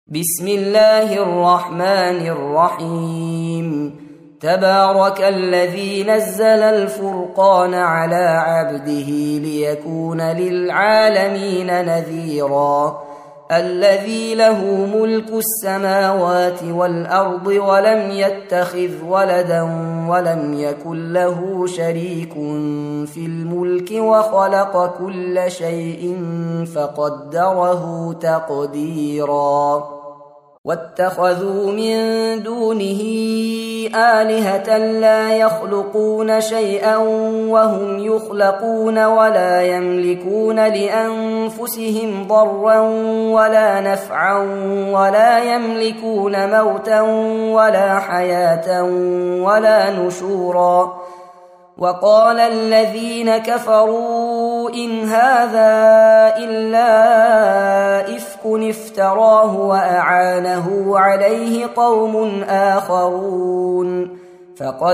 بسم الله الرحمن الرحيم. تبارك الذي نزل الفرقان على عبده ليكون للعالمين نذيرا. الذي له ملك السماوات والأرض ولم يتخذ ولدا ولم يكن له شريك في الملك وخلق كل شيء فقدره تقديرا. واتخذوا من دونه آلهة لا يخلقون شيئا وهم يخلقون ولا يملكون لأنفسهم ضرا ولا نفعا ولا يملكون موتا ولا حياة ولا نشورا. وقال الذين كفروا إن هذا إلا إفك افتراه وأعانه عليه قوم آخرون فقد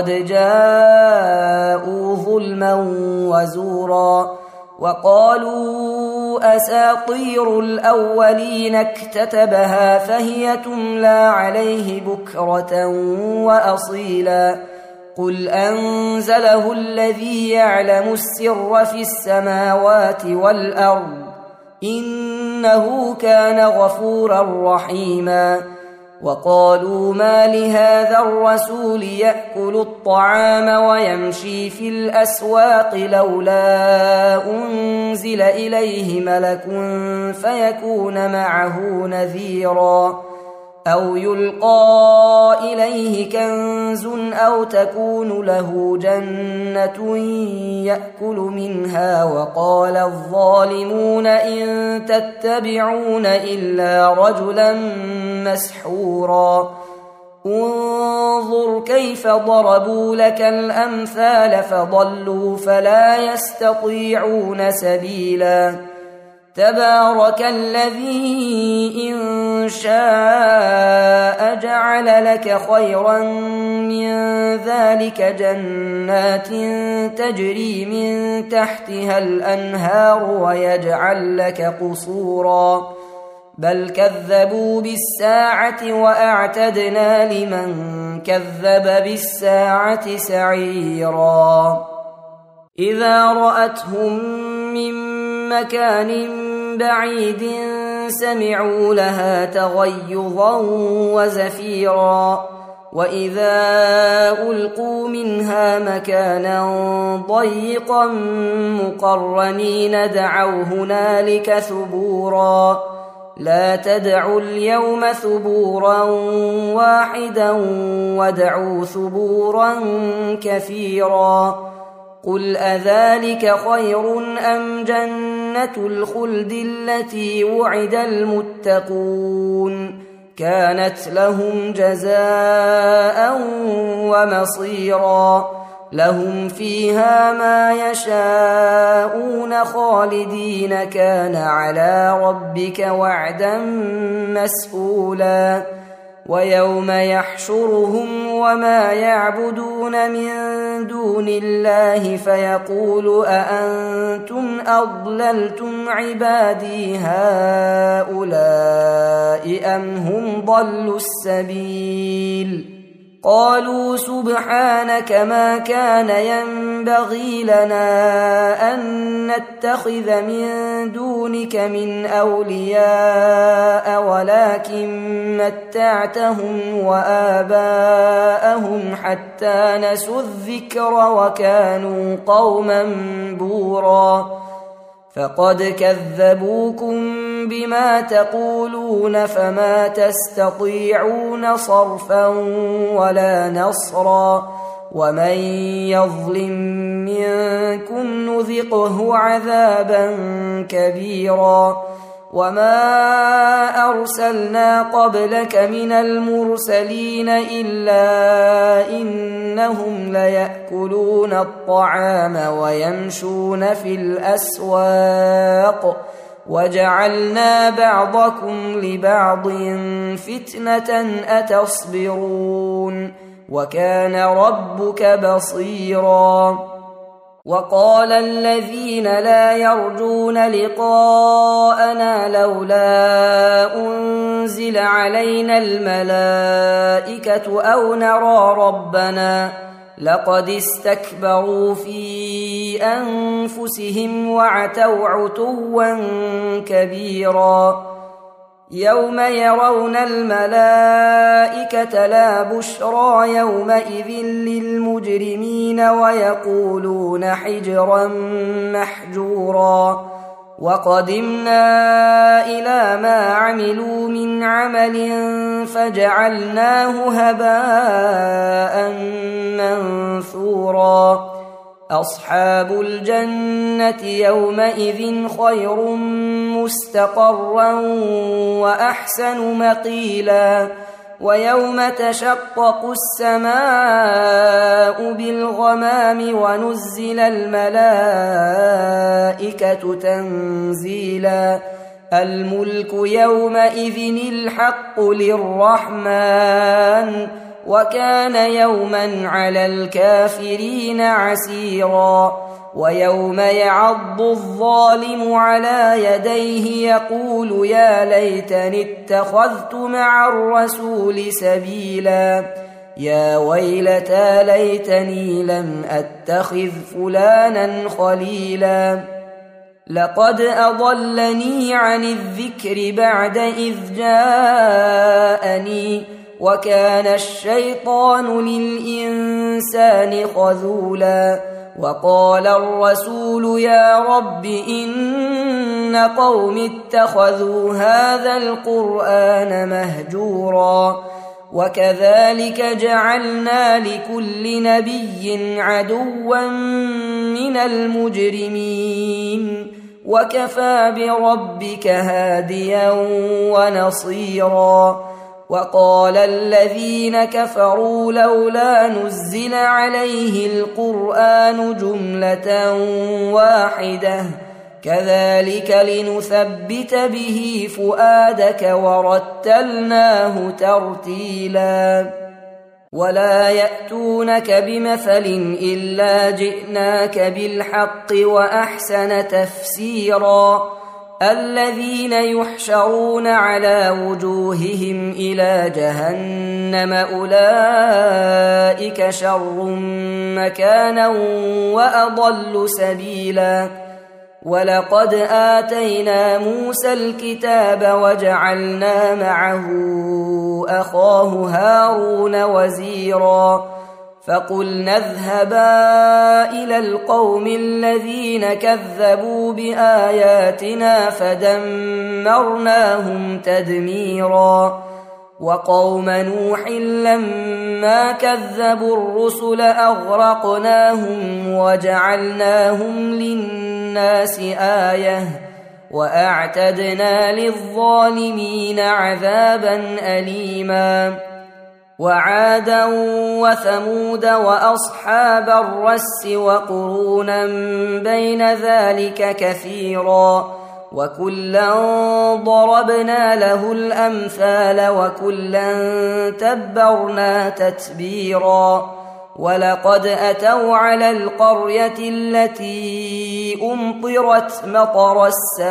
جاءوا ظلما وزورا. وقالوا أساطير الأولين اكتتبها فهي تملى عليه بكرة وأصيلا. قل أنزله الذي يعلم السر في السماوات والأرض إنه كان غفورا رحيما. وقالوا ما لهذا الرسول يأكل الطعام ويمشي في الأسواق لولا أنزل إليه ملك فيكون معه نذيرا أو يلقى إليه كنز أو تكون له جنة يأكل منها. وقال الظالمون إن تتبعون إلا رجلا مسحورا. انظر كيف ضربوا لك الأمثال فضلوا فلا يستطيعون سبيلا. تبارك الذي إن شاء جعل لك خيرا من ذلك جنات تجري من تحتها الأنهار ويجعل لك قصورا. بل كذبوا بالساعة وأعتدنا لمن كذب بالساعة سعيرا. إذا رأتهم من مكان بعيد سمعوا لها تغيظا وزفيرا. وإذا ألقوا منها مكانا ضيقا مقرنين دعوا هنالك ثبورا. لا تدعوا اليوم ثبورا واحدا وادعوا ثبورا كثيرا. قل أذلك خير أم جنة الخلد التي وعد المتقون كانت لهم جزاء ومصيرا. لهم فيها ما يشاءون خالدين كان على ربك وعدا مسئولا. ويوم يحشرهم وما يعبدون من دون الله فيقول أأنتم أضللتم عبادي هؤلاء أم هم ضلوا السبيل. قالوا سبحانك ما كان ينبغي لنا أن نتخذ من دونك من أولياء ولكن متعتهم وآباءهم حتى نسوا الذكر وكانوا قوما بورا. فقد كذبوكم بما تقولون فما تستطيعون صرفا ولا نصرا. ومن يظلم منكم نذقه عذابا كبيرا. وما أرسلنا قبلك من المرسلين إلا إنهم ليأكلون الطعام ويمشون في الأسواق وجعلنا بعضكم لبعض فتنة أتصبرون وكان ربك بصيرا. وقال الذين لا يرجون لقاءنا لولا أنزل علينا الملائكة أو نرى ربنا لقد استكبروا في أنفسهم وعتوا عتوا كبيرا يوم يرون الملائكة لا بشرى يومئذ للمجرمين ويقولون حجرا محجورا وقدمنا إلى ما عملوا من عمل فجعلناه هباء منثورا أصحاب الجنة يومئذ خير مستقرا وأحسن مقيلا ويوم تشقق السماء بالغمام ونزل الملائكة تنزيلا الملك يومئذ الحق للرحمن وكان يوما على الكافرين عسيرا ويوم يعض الظالم على يديه يقول يا ليتني اتخذت مع الرسول سبيلا يا ويلتى ليتني لم أتخذ فلانا خليلا لقد أضلني عن الذكر بعد إذ جاءني وكان الشيطان للإنسان خذولا وقال الرسول يا رب إن قوم اتخذوا هذا القرآن مهجورا وكذلك جعلنا لكل نبي عدوا من المجرمين وكفى بربك هاديا ونصيرا وقال الذين كفروا لولا نزل عليه القرآن جملة واحدة كذلك لنثبت به فؤادك ورتلناه ترتيلا ولا يأتونك بمثل إلا جئناك بالحق وأحسن تفسيرا الذين يحشرون على وجوههم إلى جهنم أولئك شر مكانا وأضل سبيلا ولقد آتينا موسى الكتاب وجعلنا معه أخاه هارون وزيرا فقلنا اذهبا إلى القوم الذين كذبوا بآياتنا فدمرناهم تدميرا وقوم نوح لما كذبوا الرسل أغرقناهم وجعلناهم للناس آية وأعتدنا للظالمين عذابا أليما وعادا وثمود وأصحاب الرس وقرونا بين ذلك كثيرا وكلا ضربنا له الأمثال وكلا تبرنا تتبيرا ولقد أتوا على القرية التي أمطرت مطر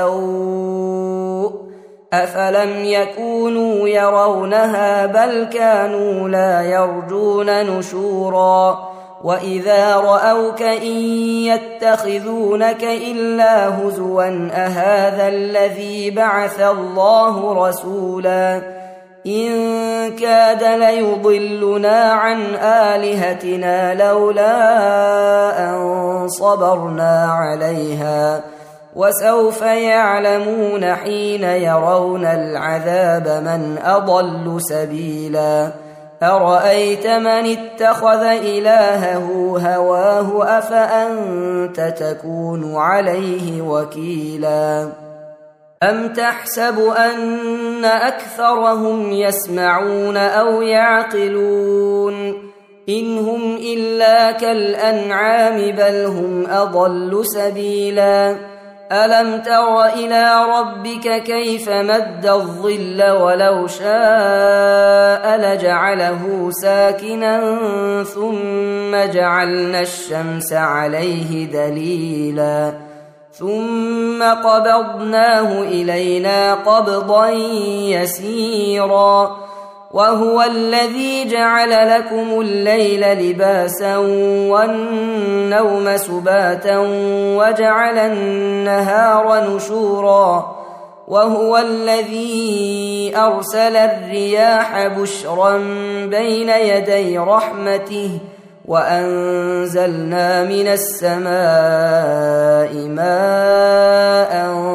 السوء أفلم يكونوا يرونها بل كانوا لا يرجون نشورا وإذا رأوك إن يتخذونك إلا هزوا أهذا الذي بعث الله رسولا إن كاد ليضلنا عن آلهتنا لولا أن صبرنا عليها وسوف يعلمون حين يرون العذاب من أضل سبيلا أرأيت من اتخذ إلهه هواه أفأنت تكون عليه وكيلا أم تحسب أن أكثرهم يسمعون أو يعقلون إن هم إلا كالأنعام بل هم أضل سبيلا ألم تر إلى ربك كيف مد الظل ولو شاء لجعله ساكنا ثم جعلنا الشمس عليه دليلا ثم قبضناه إلينا قبضا يسيرا وهو الذي جعل لكم الليل لباسا والنوم سباتا وجعل النهار نشورا وهو الذي أرسل الرياح بشرا بين يدي رحمته وأنزلنا من السماء ماء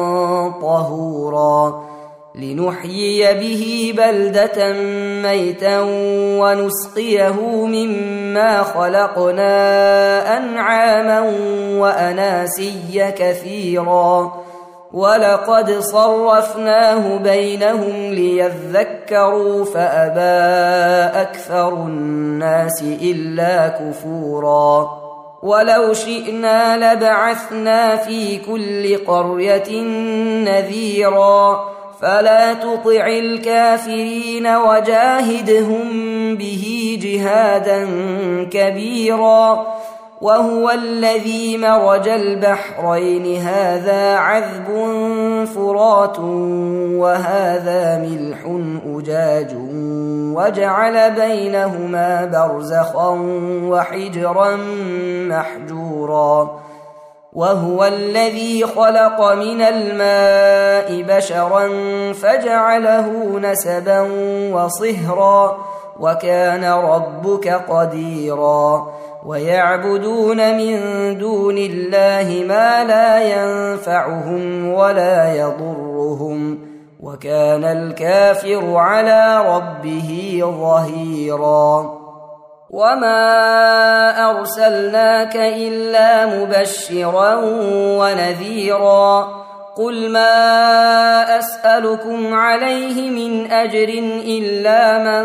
طهورا لنحيي به بلدة ميتا ونسقيه مما خلقنا أنعاما وأناسيا كثيرا ولقد صرفناه بينهم ليذكروا فأبى أكثر الناس إلا كفورا ولو شئنا لبعثنا في كل قرية نذيرا فلا تطع الكافرين وجاهدهم به جهادا كبيرا وهو الذي مرج البحرين هذا عذب فرات وهذا ملح أجاج وجعل بينهما برزخا وحجرا محجورا وهو الذي خلق من الماء بشرا فجعله نسبا وصهرا وكان ربك قديرا ويعبدون من دون الله ما لا ينفعهم ولا يضرهم وكان الكافر على ربه ظهيرا وما أرسلناك إلا مبشرا ونذيرا قل ما أسألكم عليه من أجر إلا من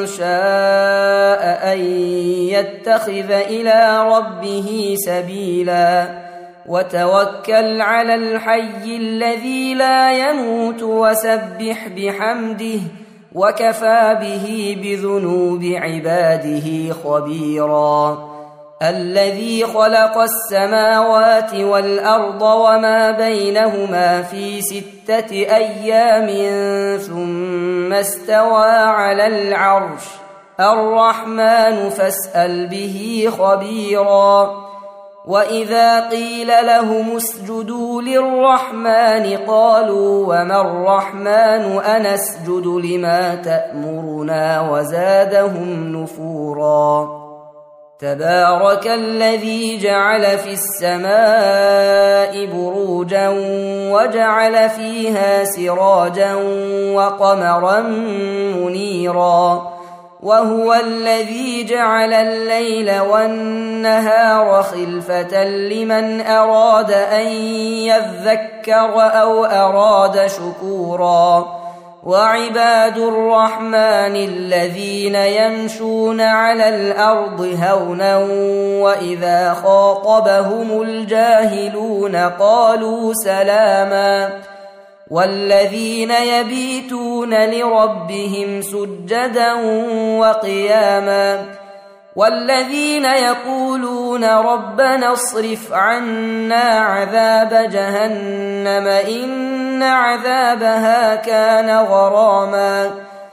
شاء أن يتخذ إلى ربه سبيلا وتوكل على الحي الذي لا يموت وسبح بحمده وكفى به بذنوب عباده خبيرا الذي خلق السماوات والأرض وما بينهما في 6 أيام ثم استوى على العرش الرحمن فاسأل به خبيرا وإذا قيل لهم اسجدوا للرحمن قالوا وما الرحمن أنسجد لما تأمرنا وزادهم نفورا تبارك الذي جعل في السماء بروجا وجعل فيها سراجا وقمرا منيرا وهو الذي جعل الليل والنهار خلفة لمن أراد أن يذكر أو أراد شكورا وعباد الرحمن الذين يمشون على الأرض هونا وإذا خاطبهم الجاهلون قالوا سلاما والذين يبيتون لربهم سجدا وقياما والذين يقولون ربنا اصرف عنا عذاب جهنم إن عذابها كان غراما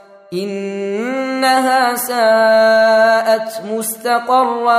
إنها ساءت مستقرا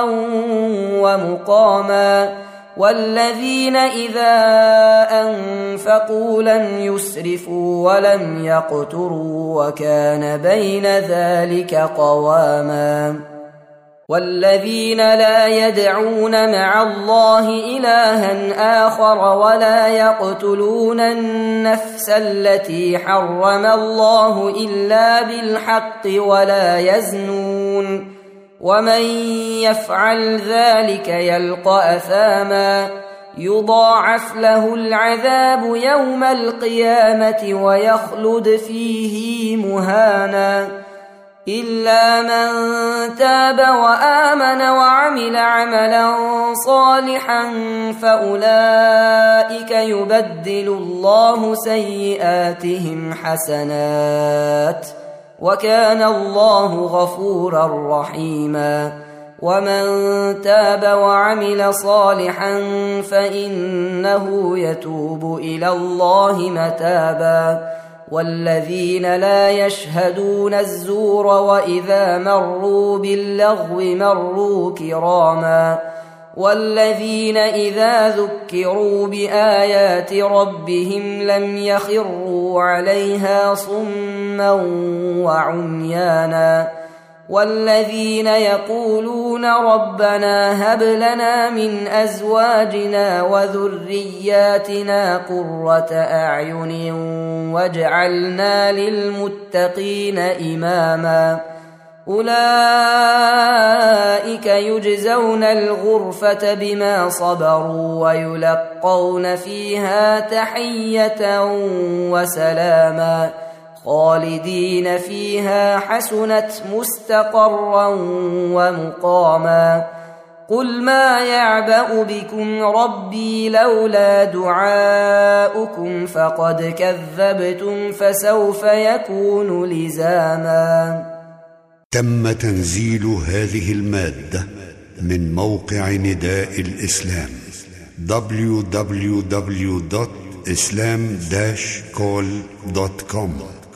ومقاما والذين إذا أنفقوا لم يسرفوا ولم يقتروا وكان بين ذلك قواما والذين لا يدعون مع الله إلها آخر ولا يقتلون النفس التي حرم الله إلا بالحق ولا يزنون ومن يفعل ذلك يلقى أثاما يضاعف له العذاب يوم القيامة ويخلد فيه مهانا إلا من تاب وآمن وعمل عملا صالحا فأولئك يبدل الله سيئاتهم حسنات وكان الله غفورا رحيما ومن تاب وعمل صالحا فإنه يتوب إلى الله متابا والذين لا يشهدون الزور وإذا مروا باللغو مروا كراما والذين إذا ذكروا بآيات ربهم لم يخروا عليها صما وعميانا والذين يقولون ربنا هب لنا من أزواجنا وذرياتنا قرة أعين واجعلنا للمتقين إماما أولئك يجزون الغرفة بما صبروا ويلقون فيها تحية وسلاما خالدين فيها حسنت مستقرا ومقاما قل ما يعبأ بكم ربي لولا دعاؤكم فقد كذبتم فسوف يكون لزاما. تم تنزيل هذه المادة من موقع نداء الإسلام www.islam-call.com